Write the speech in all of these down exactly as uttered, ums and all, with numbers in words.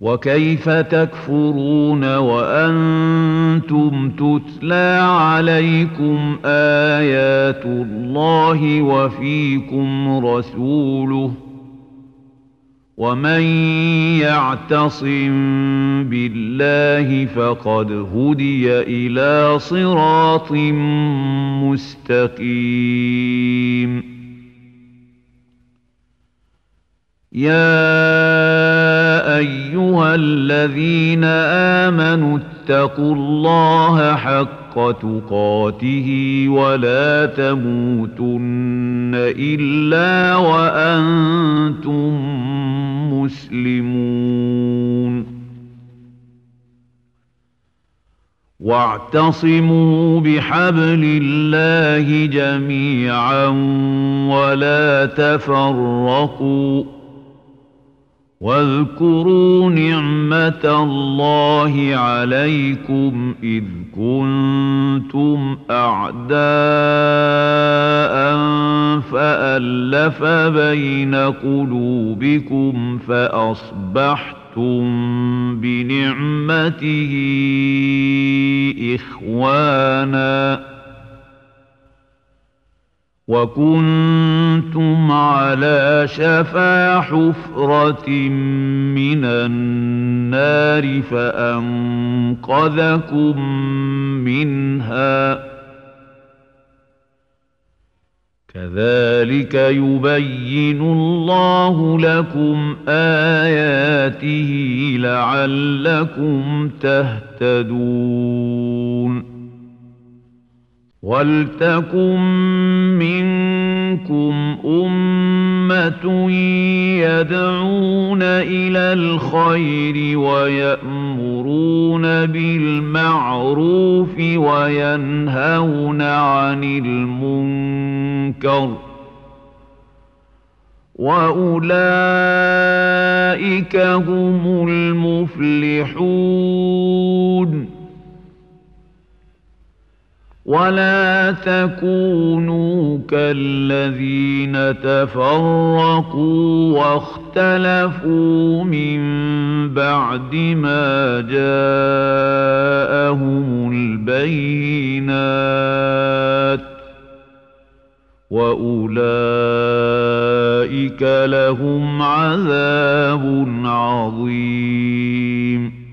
وكيف تكفرون وأنتم تتلى عليكم آيات الله وفيكم رسوله ومن يعتصم بالله فقد هدي إلى صراط مستقيم يا أيها الذين آمنوا اتقوا الله حق تقاته ولا تموتن إلا وأنتم مسلمون واعتصموا بحبل الله جميعا ولا تفرقوا واذكروا نعمة الله عليكم إذ كنتم أعداء فألف بين قلوبكم فأصبحتم بنعمته إخواناً وكنتم على شفا حفرة من النار فأنقذكم منها كذلك يبين الله لكم آياته لعلكم تهتدون ولتكن منكم أمة يدعون إلى الخير ويأمرون بالمعروف وينهون عن المنكر وأولئك هم المفلحون ولا تكونوا كالذين تفرقوا واختلفوا من بعد ما جاءهم البينات وأولئك لهم عذاب عظيم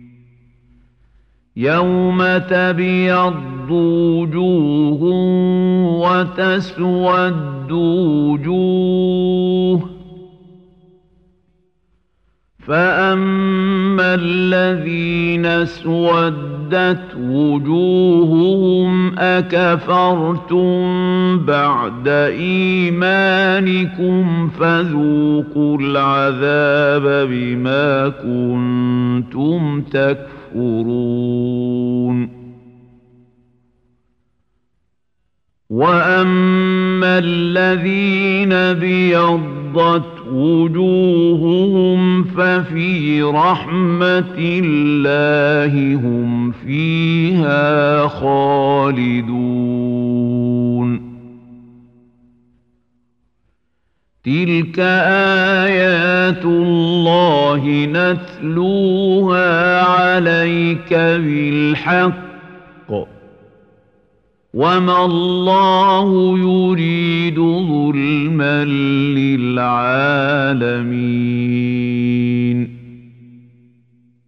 يوم تبيض وجوه وتسود وجوه فأما الذين اسودت وجوههم أكفرتم بعد إيمانكم فذوقوا العذاب بما كنتم تكفرون وأما الذين ابيضت وجوههم ففي رحمة الله هم فيها خالدون تلك آيات الله نتلوها عليك بالحق وما الله يريد ظلما للعالمين